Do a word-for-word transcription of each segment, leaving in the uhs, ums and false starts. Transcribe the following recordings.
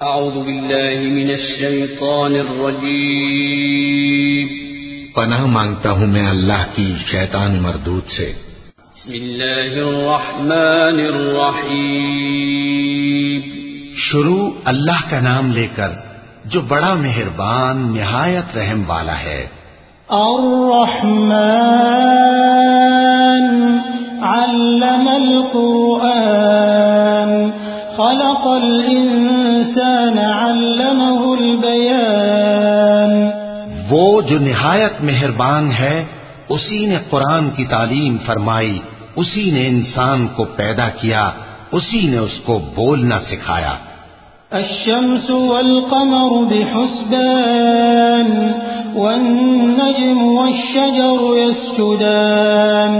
اعوذ باللہ من الشیطان الرجیم پناہ مانگتا ہوں میں اللہ کی شیطان مردود سے۔ بسم اللہ الرحمن الرحیم شروع اللہ کا نام لے کر جو بڑا مہربان نہایت رحم والا ہے۔ الرحمن علم القرآن خلق الانسان علمه البیان۔ وہ جو نہایت مہربان ہے اسی نے قرآن کی تعلیم فرمائی، اسی نے انسان کو پیدا کیا، اسی نے اس کو بولنا سکھایا۔ الشمس والقمر بحسبان والنجم والشجر يسجدان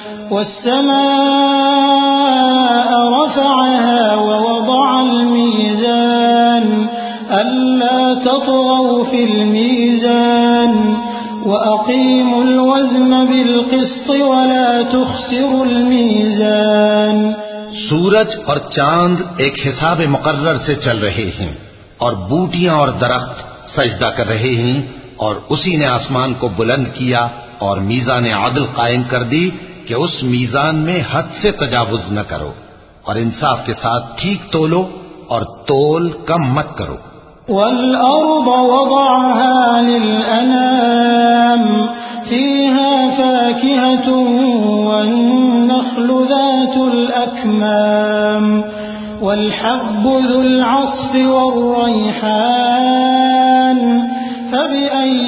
والسماء رفعها ووضع الميزان ألا تطغوا في الميزان وأقيموا الوزن بالقسط ولا تخسروا الميزان۔ سورج اور چاند ایک حساب مقرر سے چل رہے ہیں اور بوٹیاں اور درخت سجدہ کر رہے ہیں، اور اسی نے آسمان کو بلند کیا اور میزان عدل قائم کر دی کہ اس میزان میں حد سے تجاوز نہ کرو، اور انصاف کے ساتھ ٹھیک تولو اور تول کم مت کرو۔ والأرض وضعها للأنام فيها فاكهة والنخل ذات الأكمام والحب ذو العصف والريحان فبأي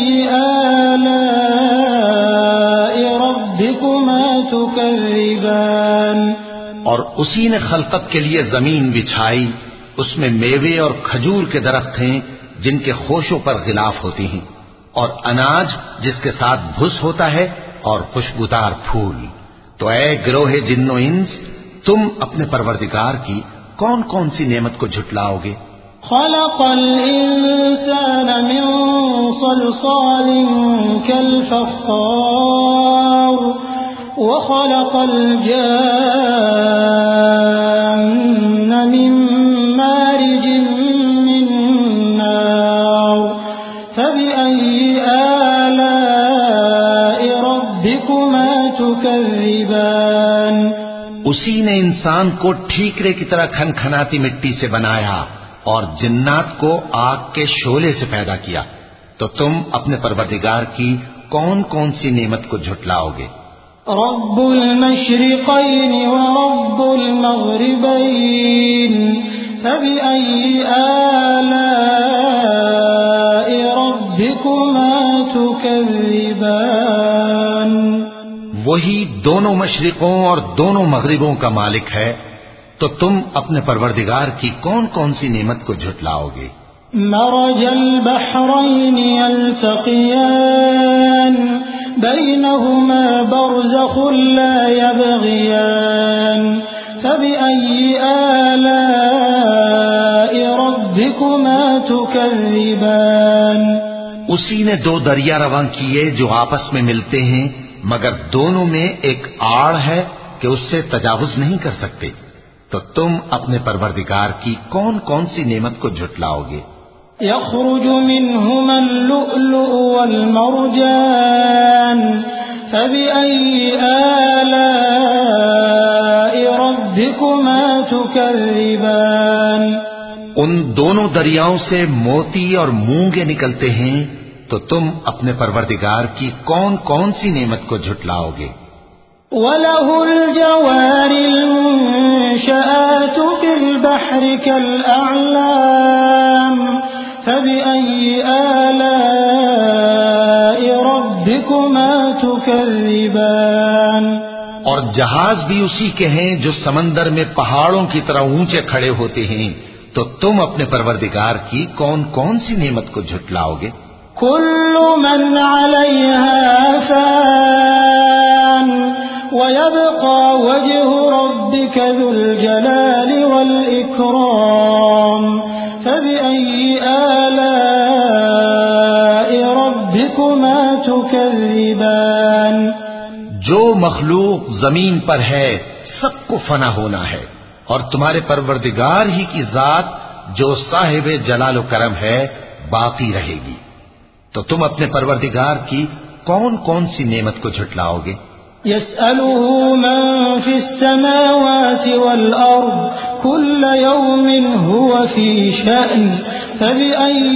آلاء ربكما تكذبان۔ اور اسی نے خلقت کے لیے زمین بچھائی، اس میں میوے اور کھجور کے درخت ہیں جن کے خوشوں پر غلاف ہوتی ہیں، اور اناج جس کے ساتھ بھس ہوتا ہے، اور خوشبودار پھول۔ تو اے گروہ جن و انس، تم اپنے پروردگار کی کون کون سی نعمت کو جھٹلاؤ گے؟ خلق الانسان من صلصال كالفخار وخلق الجان من مارج من نار فبأي آلاء ربكما تكذبان۔ اسی نے انسان کو ٹھیکرے کی طرح کھن کھناتی مٹی سے بنایا اور جنات کو آگ کے شعلے سے پیدا کیا، تو تم اپنے پروردگار کی کون کون سی نعمت کو جھٹلاؤ گے؟ رب المشرقین ورب المغربین فبأي آلاء ربكما تكذبان۔ وہی دونوں مشرقوں اور دونوں مغربوں کا مالک ہے، تو تم اپنے پروردگار کی کون کون سی نعمت کو جھٹلاؤ گے؟ مرج البحرین یلتقیان بینہما برزخ لا یبغیان فبأي آلاء ربكما تكذبان۔ اسی نے دو دریا رواں کیے جو آپس میں ملتے ہیں، مگر دونوں میں ایک آڑ ہے کہ اس سے تجاوز نہیں کر سکتے، تو تم اپنے پروردگار کی کون کون سی نعمت کو جھٹلاؤ گے؟ یخرج منہما اللؤلؤ والمرجان فبأي آلاء ربكما تكذبان۔ ان دونوں دریاؤں سے موتی اور مونگے نکلتے ہیں، تو تم اپنے پروردگار کی کون کون سی نعمت کو جھٹلاؤ گے؟ وَلَهُ الْجَوَارِ الْمُنشَآتُ فِي الْبَحْرِ كَالْأَعْلَامِ فَبِأَيِّ آلَاءِ رَبِّكُمَا تُكَذِّبَانِ۔ اور جہاز بھی اسی کے ہیں جو سمندر میں پہاڑوں کی طرح اونچے کھڑے ہوتے ہیں، تو تم اپنے پروردگار کی کون کون سی نعمت کو جھٹلاؤ گے؟ كل من عليها فان ويبقى وجه ربك ذو الجلال والإكرام فبأي آلاء ربكما تكذبان۔ جو مخلوق زمین پر ہے سب کو فنا ہونا ہے، اور تمہارے پروردگار ہی کی ذات جو صاحب جلال و کرم ہے باقی رہے گی. تو تم اپنے پروردگار کی کون کون سی نعمت کو جھٹلاؤ گے؟ يسأله من في السماوات والأرض كل يوم هو في شأن فبأي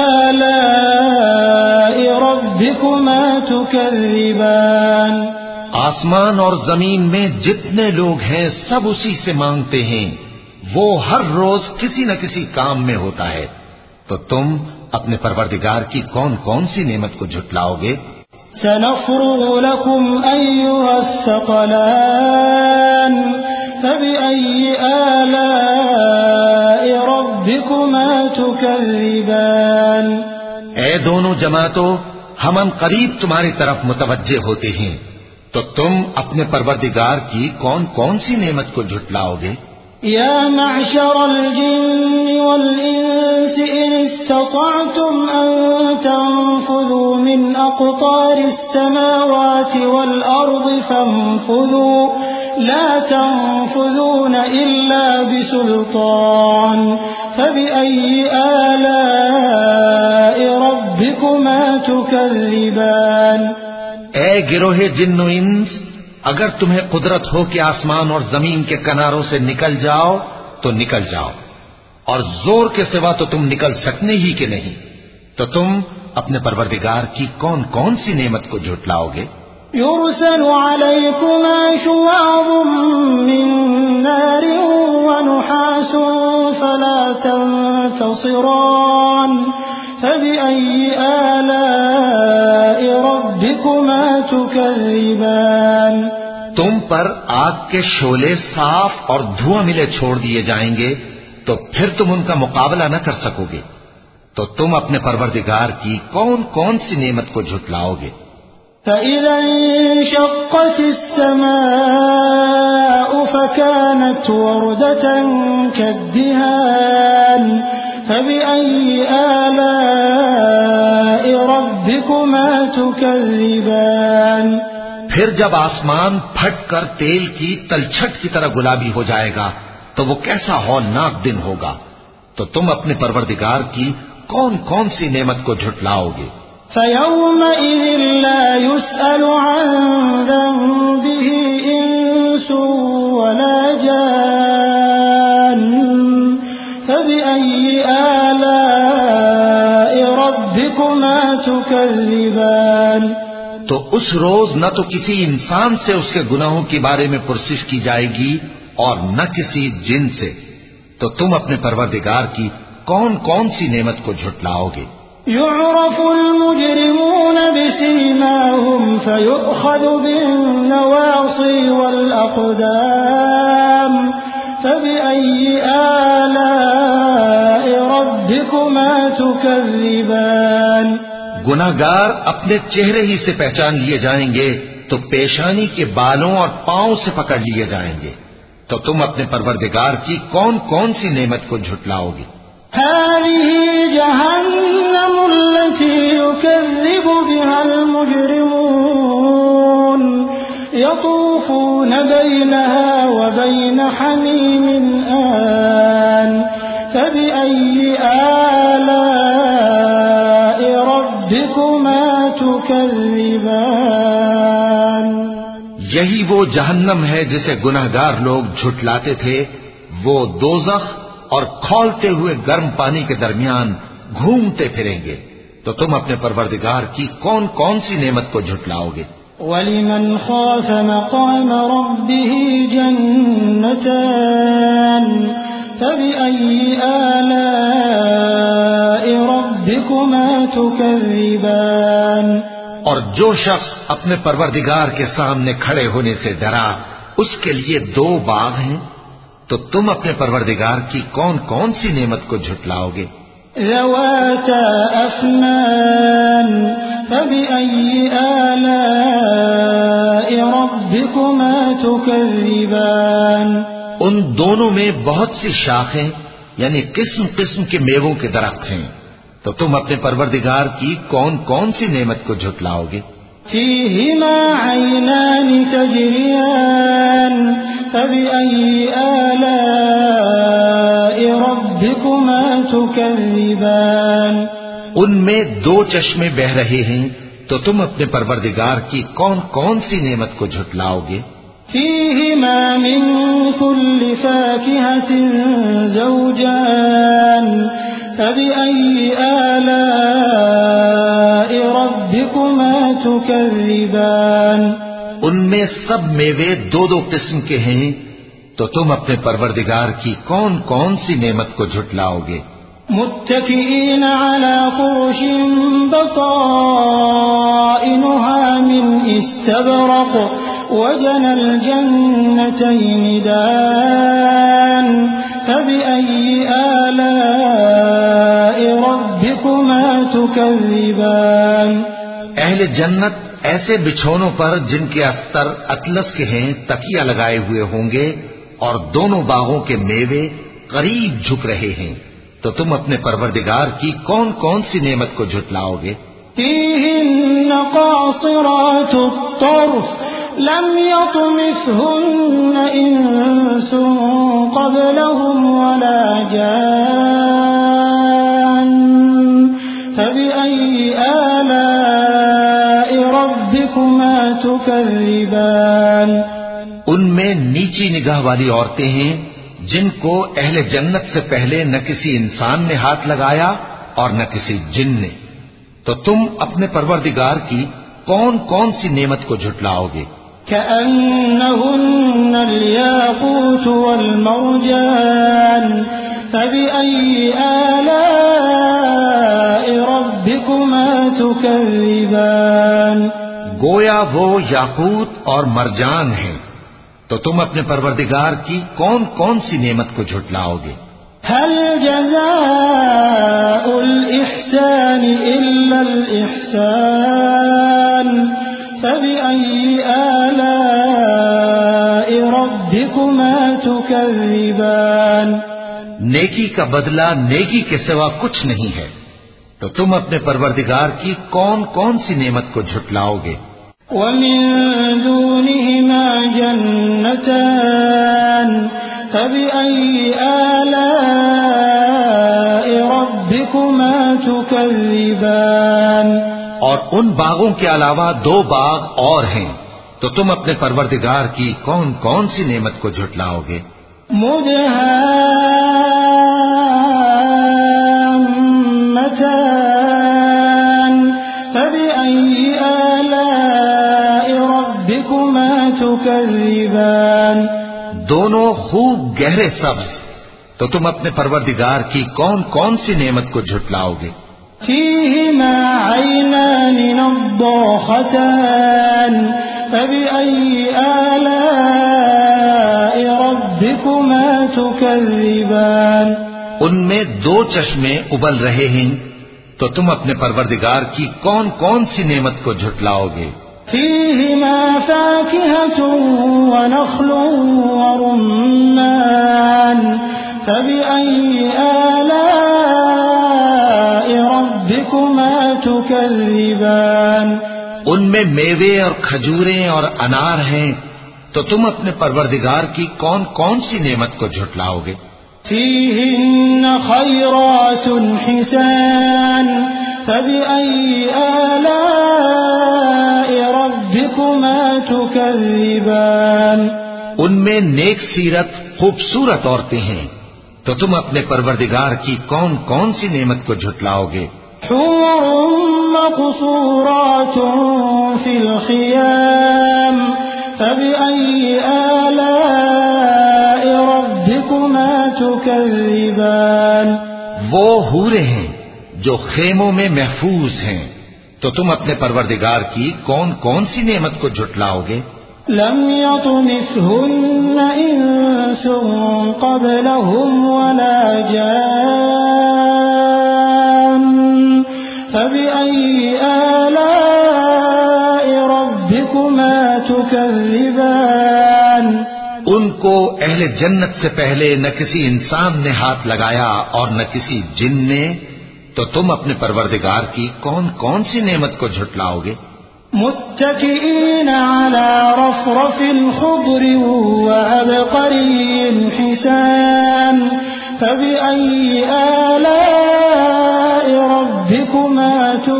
آلاء ربكما تكذبان. آسمان اور زمین میں جتنے لوگ ہیں سب اسی سے مانگتے ہیں. وہ ہر روز کسی نہ کسی کام میں ہوتا ہے. تو تم اپنے پروردگار کی کون کون سی نعمت کو جھٹلاؤ گے؟ سنفرغ لكم أيها الثقلان فبأي آلاء ربكما تكذبان. اے دونوں جماعتوں، ہم ان قریب تمہاری طرف متوجہ ہوتے ہیں. تو تم اپنے پروردگار کی کون کون سی نعمت کو جھٹلاؤ گے؟ يا معشر الجن والإنس إن استطعتم أن تنفذوا من أقطار السماوات والأرض فانفذوا لا تنفذون إلا بسلطان فبأي آلاء ربكما تكذبان. اے گروہ جن و انس، اگر تمہیں قدرت ہو کہ آسمان اور زمین کے کناروں سے نکل جاؤ تو نکل جاؤ، اور زور کے سوا تو تم نکل سکنے ہی کہ نہیں. تو تم اپنے پروردگار کی کون کون سی نعمت کو جھٹلاؤ گے؟ يرسل عليكما شواظ من نار ونحاس فلا تنتصران فبأي آلاء ربكما تكذبان. تم پر آگ کے شعلے صاف اور دھواں ملے چھوڑ دیے جائیں گے تو پھر تم ان کا مقابلہ نہ کر سکو گے. تو تم اپنے پروردگار کی کون کون سی نعمت کو جھٹلاؤ گے؟ فَإِذَا انشَقَّتِ السَّمَاءُ فَكَانَتْ وَرْدَةً كَالدِّهَانِ فَبِأَيِّ آلَاءِ رَبِّكُمَا تُكَذِّبَانِ. پھر جب آسمان پھٹ کر تیل کی تلچھٹ کی طرح گلابی ہو جائے گا تو وہ کیسا ہولناک دن ہوگا. تو تم اپنے پروردگار کی کون کون سی نعمت کو جھٹلاؤ گے؟ فَيَوْمَئِذٍ لَا يُسْأَلُ عَنْ ذَنبِهِ إِنسٌ وَلَا جَانٌّ فَبِأَيِّ آلَاءِ رَبِّكُمَا تُكَذِّبَانِ. تو اس روز نہ تو کسی انسان سے اس کے گناہوں کے بارے میں پرسش کی جائے گی اور نہ کسی جن سے. تو تم اپنے پروردگار کی کون کون سی نعمت کو جھٹلاؤ گے؟ يعرف المجرمون بسيماهم فيؤخذ بالنواصي والأقدام فبأي آلاء ربكما تكذبان. گناہگار اپنے چہرے ہی سے پہچان لیے جائیں گے تو پیشانی کے بالوں اور پاؤں سے پکڑ لیے جائیں گے. تو تم اپنے پروردگار کی کون کون سی نعمت کو جھٹلاؤ گے؟ هذه جهنم التي يكذب بها المجرمون يطوفون بينها وبين حميم آن فبأي آلاء ربكما تكذبان. یہی وہ جہنم ہے جسے گناہگار لوگ جھٹلاتے تھے. وہ دوزخ اور کھولتے ہوئے گرم پانی کے درمیان گھومتے پھریں گے. تو تم اپنے پروردگار کی کون کون سی نعمت کو جھٹلاؤ گے؟ وَلِمَنْ خَافَ مَقَامَ رَبِّهِ جَنَّتَانِ فَبِأَيِّ آلَاءِ رَبِّكُمَا تُكَذِّبَانِ. اور جو شخص اپنے پروردگار کے سامنے کھڑے ہونے سے ڈرا اس کے لیے دو باغ ہیں. تو تم اپنے پروردگار کی کون کون سی نعمت کو جھٹلاؤ گے؟ ذواتا افنان فبأي آلاء ربكما تكذبان. ان دونوں میں بہت سی شاخیں یعنی قسم قسم کے میووں کے درخت ہیں. تو تم اپنے پروردگار کی کون کون سی نعمت کو جھٹلاؤ گے؟ فيهما عينان تجريان فبأي آلاء ربكما تكذبان ان میں دو چشمے بہ رہے ہیں، تو تم اپنے پروردگار کی کون کون سی نعمت کو جھٹلاؤ گے؟ فيهما من كل فاكهة زوجان فبأي آلاء ربكما تكذبان ان میں سب میوے دو دو قسم کے ہیں، تو تم اپنے پروردگار کی کون کون سی نعمت کو جھٹلاؤ گے؟ متكئين على فرش بطائنها من استبرق وجنى الجنتين دان فبأي آلاء ربكما تكذبان اہل جنت ایسے بچھونوں پر جن کے استر اطلس کے ہیں تکیہ لگائے ہوئے ہوں گے، اور دونوں باغوں کے میوے قریب جھک رہے ہیں، تو تم اپنے پروردگار کی کون کون سی نعمت کو جھٹلاؤ گے؟ فيهن قاصرات الطرف لم يطمثهن إنس قبلهم ولا جان فبأي آلاء ربكما تكذبان ان میں نیچی نگاہ والی عورتیں ہیں جن کو اہل جنت سے پہلے نہ کسی انسان نے ہاتھ لگایا اور نہ کسی جن نے، تو تم اپنے پروردگار کی کون کون سی نعمت کو جھٹلاؤ گے؟ كأنهن الياقوت والمرجان فبأي آلاء ربكما تكذبان گویا وہ یاقوت اور مرجان ہیں، تو تم اپنے پروردگار کی کون کون سی نعمت کو جھٹلاؤ گے؟ هل جزاء الإحسان إلا الإحسان فبأي آلاء ربكما تكذبان نیکی کا بدلہ نیکی کے سوا کچھ نہیں ہے، تو تم اپنے پروردگار کی کون کون سی نعمت کو جھٹلاؤ گے؟ ومن دونهما جنتان فبأي آلاء ربكما تكذبان اور ان باغوں کے علاوہ دو باغ اور ہیں، تو تم اپنے پروردگار کی کون کون سی نعمت کو جھٹلاؤ گے؟ مدهامتان فبأي آلاء ربكما تكذبان دونوں خوب گہرے سبز، تو تم اپنے پروردگار کی کون کون سی نعمت کو جھٹلاؤ گے؟ فيهما عينان نضاختان فبأي آلاء ربكما تكذبان ان میں دو چشمے ابل رہے ہیں، تو تم اپنے پروردگار کی کون کون سی نعمت کو جھٹلاؤ گے؟ فيهما فاكهة ونخل ورمان فبأي آلاء ربكما تكذبان ان میں میوے اور کھجوریں اور انار ہیں، تو تم اپنے پروردگار کی کون کون سی نعمت کو جھٹلاؤ گے؟ فيهن خيرات حسان فبأي آلاء ربكما تكذبان ان میں نیک سیرت خوبصورت عورتیں ہیں، تو تم اپنے پروردگار کی کون کون سی نعمت کو جھٹلاؤ گے؟ حور مقصورات في الخيام فبأي آلاء ربكما تكذبان وہ حوریں ہیں جو خیموں میں محفوظ ہیں، تو تم اپنے پروردگار کی کون کون سی نعمت کو جھٹلاؤ گے؟ لم يطمثهن إنس قبلهم ولا جان فبأي آلاء ربكما تكذبان ان کو اہل جنت سے پہلے نہ کسی انسان نے ہاتھ لگایا اور نہ کسی جن نے، تو تم اپنے پروردگار کی کون کون سی نعمت کو جھٹلاؤ گے؟ متكئين على رفرف خضر وعبقري حسان فبأي آلاء ربكما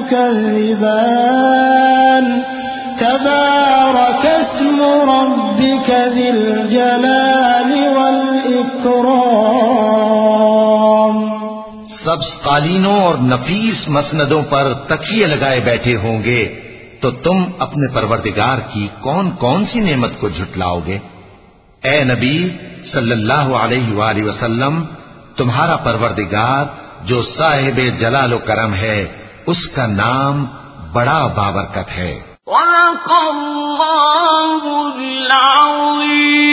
تكذبان تبارك اسم ربك ذي الجلال والإكرام. سبز قالینوں اور نفیس مسندوں پر تکیے لگائے بیٹھے ہوں گے تو تم اپنے پروردگار کی کون کون سی نعمت کو جھٹلاؤ گے؟ اے نبی صلی اللہ علیہ وآلہ وسلم، تمہارا پروردگار جو صاحب جلال و کرم ہے اس کا نام بڑا بابرکت ہے. صدق اللہ العظیم.